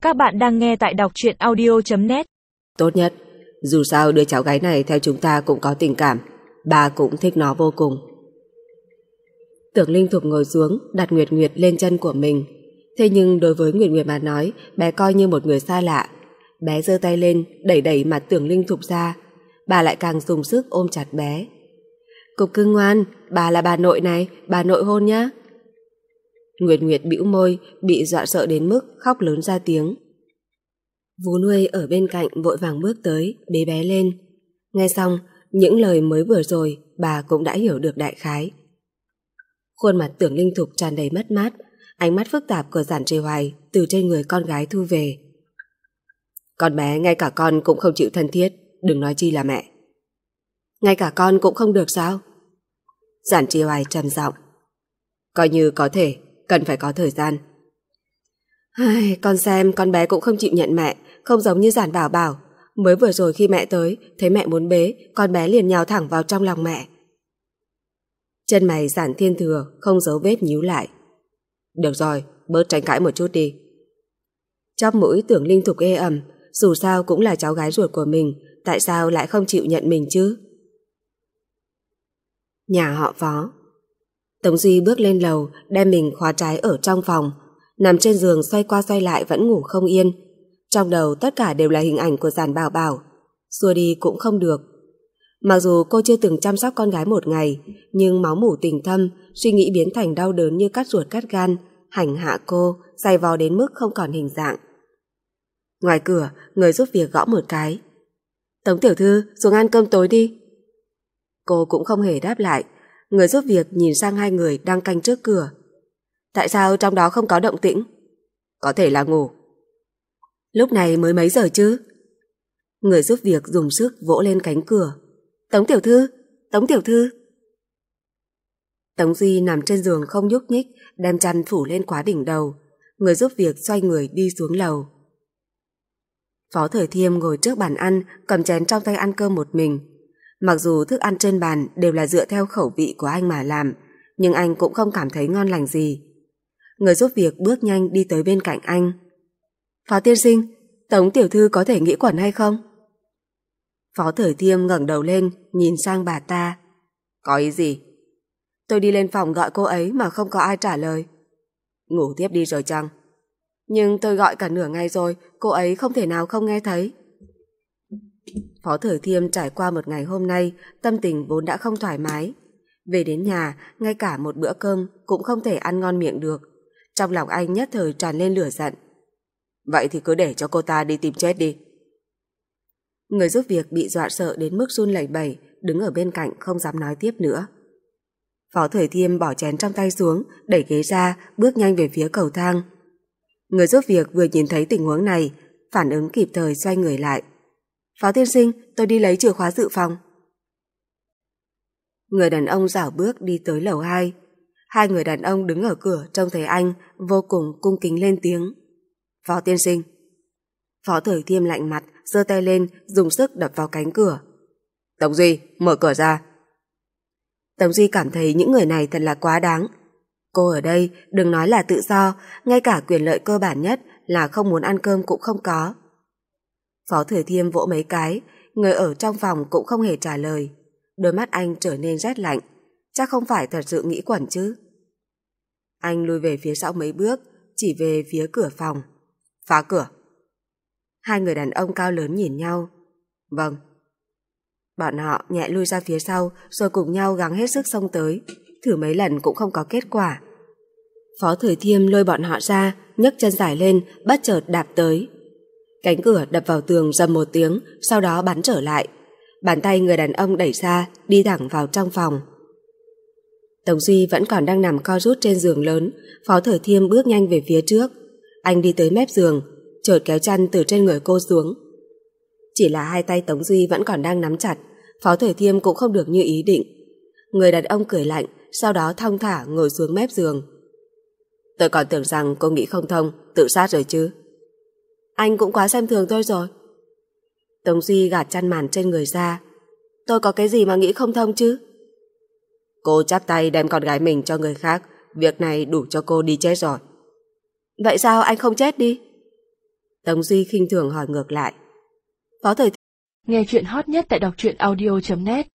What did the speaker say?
Các bạn đang nghe tại đọc truyện audio.net. Tốt nhất, dù sao đứa cháu gái này theo chúng ta cũng có tình cảm, bà cũng thích nó vô cùng. Tưởng Linh Thục ngồi xuống, đặt Nguyệt Nguyệt lên chân của mình. Thế nhưng đối với Nguyệt Nguyệt mà nói, bé coi như một người xa lạ. Bé giơ tay lên, đẩy đẩy mặt Tưởng Linh Thục ra. Bà lại càng dùng sức ôm chặt bé. Cục cưng ngoan, bà là bà nội này, bà nội hôn nhá. Nguyệt Nguyệt bĩu môi, bị dọa sợ đến mức khóc lớn ra tiếng. Vú nuôi ở bên cạnh vội vàng bước tới, bế bé lên. Nghe xong, những lời mới vừa rồi, bà cũng đã hiểu được đại khái. Khuôn mặt Tưởng Linh Thục tràn đầy mất mát, ánh mắt phức tạp của Giản Trì Hoài từ trên người con gái thu về. Con bé ngay cả con cũng không chịu thân thiết, đừng nói chi là mẹ. Ngay cả con cũng không được sao? Giản Trì Hoài trầm giọng. Coi như có thể, cần phải có thời gian. Con xem con bé cũng không chịu nhận mẹ, không giống như Giản Bảo Bảo. Mới vừa rồi khi mẹ tới, thấy mẹ muốn bế, con bé liền nhào thẳng vào trong lòng mẹ. Chân mày Giản Thiên Thừa không giấu vết nhíu lại. Được rồi, bớt tranh cãi một chút đi. Chóp mũi Tưởng Linh Thục ê ẩm, dù sao cũng là cháu gái ruột của mình, tại sao lại không chịu nhận mình chứ? Nhà họ Phó. Tống Duy bước lên lầu, đem mình khóa trái ở trong phòng, nằm trên giường xoay qua xoay lại vẫn ngủ không yên. Trong đầu tất cả đều là hình ảnh của Giản Bảo Bảo, xua đi cũng không được. Mặc dù cô chưa từng chăm sóc con gái một ngày, nhưng máu mủ tình thâm, suy nghĩ biến thành đau đớn như cắt ruột cắt gan, hành hạ cô, dày vò đến mức không còn hình dạng. Ngoài cửa, người giúp việc gõ một cái. Tống tiểu thư, xuống ăn cơm tối đi. Cô cũng không hề đáp lại. Người giúp việc nhìn sang hai người đang canh trước cửa. Tại sao trong đó không có động tĩnh? Có thể là ngủ. Lúc này mới mấy giờ chứ? Người giúp việc dùng sức vỗ lên cánh cửa. Tống tiểu thư, Tống tiểu thư. Tống Duy nằm trên giường không nhúc nhích, đem chăn phủ lên quá đỉnh đầu. Người giúp việc xoay người đi xuống lầu. Phó Thời Thiêm ngồi trước bàn ăn, cầm chén trong tay ăn cơm một mình. Mặc dù thức ăn trên bàn đều là dựa theo khẩu vị của anh mà làm, nhưng anh cũng không cảm thấy ngon lành gì. Người giúp việc bước nhanh đi tới bên cạnh anh. Phó tiên sinh, Tống tiểu thư có thể nghĩ quẩn hay không? Phó Thời Thiêm ngẩng đầu lên, nhìn sang bà ta. Có ý gì? Tôi đi lên phòng gọi cô ấy mà không có ai trả lời. Ngủ tiếp đi rồi chăng? Nhưng tôi gọi cả nửa ngày rồi, cô ấy không thể nào không nghe thấy. Phó Thời Thiêm trải qua một ngày hôm nay, tâm tình vốn đã không thoải mái. Về đến nhà, ngay cả một bữa cơm cũng không thể ăn ngon miệng được. Trong lòng anh nhất thời tràn lên lửa giận. Vậy thì cứ để cho cô ta đi tìm chết đi. Người giúp việc bị dọa sợ đến mức run lẩy bẩy, đứng ở bên cạnh không dám nói tiếp nữa. Phó Thời Thiêm bỏ chén trong tay xuống, đẩy ghế ra, bước nhanh về phía cầu thang. Người giúp việc vừa nhìn thấy tình huống này, phản ứng kịp thời xoay người lại. Phó tiên sinh, tôi đi lấy chìa khóa dự phòng. Người đàn ông rảo bước đi tới lầu 2. Hai người đàn ông đứng ở cửa trông thấy anh, vô cùng cung kính lên tiếng. Phó tiên sinh. Phó Thời Thiêm lạnh mặt, giơ tay lên, dùng sức đập vào cánh cửa. Tống Duy, mở cửa ra. Tống Duy cảm thấy những người này thật là quá đáng. Cô ở đây đừng nói là tự do, ngay cả quyền lợi cơ bản nhất là không muốn ăn cơm cũng không có. Phó Thời Thiêm vỗ mấy cái, người ở trong phòng cũng không hề trả lời. Đôi mắt anh trở nên rét lạnh, chắc không phải thật sự nghĩ quẩn chứ. Anh lùi về phía sau mấy bước, chỉ về phía cửa phòng. Phá cửa. Hai người đàn ông cao lớn nhìn nhau. Vâng. Bọn họ nhẹ lui ra phía sau, rồi cùng nhau gắng hết sức xông tới, thử mấy lần cũng không có kết quả. Phó Thời Thiêm lôi bọn họ ra, nhấc chân dài lên, bất chợt đạp tới. Cánh cửa đập vào tường rầm một tiếng, sau đó bắn trở lại. Bàn tay người đàn ông đẩy ra, đi thẳng vào trong phòng. Tống Duy vẫn còn đang nằm co rút trên giường lớn. Phó Thời Thiêm bước nhanh về phía trước. Anh đi tới mép giường, chợt kéo chăn từ trên người cô xuống. Chỉ là hai tay Tống Duy vẫn còn đang nắm chặt, Phó Thời Thiêm cũng không được như ý định. Người đàn ông cười lạnh, sau đó thong thả ngồi xuống mép giường. Tôi còn tưởng rằng cô nghĩ không thông, tự sát rồi chứ. Anh cũng quá xem thường tôi rồi. Tống Duy gạt chăn màn trên người ra. Tôi có cái gì mà nghĩ không thông chứ? Cô chắp tay đem con gái mình cho người khác, việc này đủ cho cô đi chết rồi. Vậy sao anh không chết đi? Tống Duy khinh thường hỏi ngược lại. Phó Thời Nghe chuyện hot nhất tại đọc truyện audio.net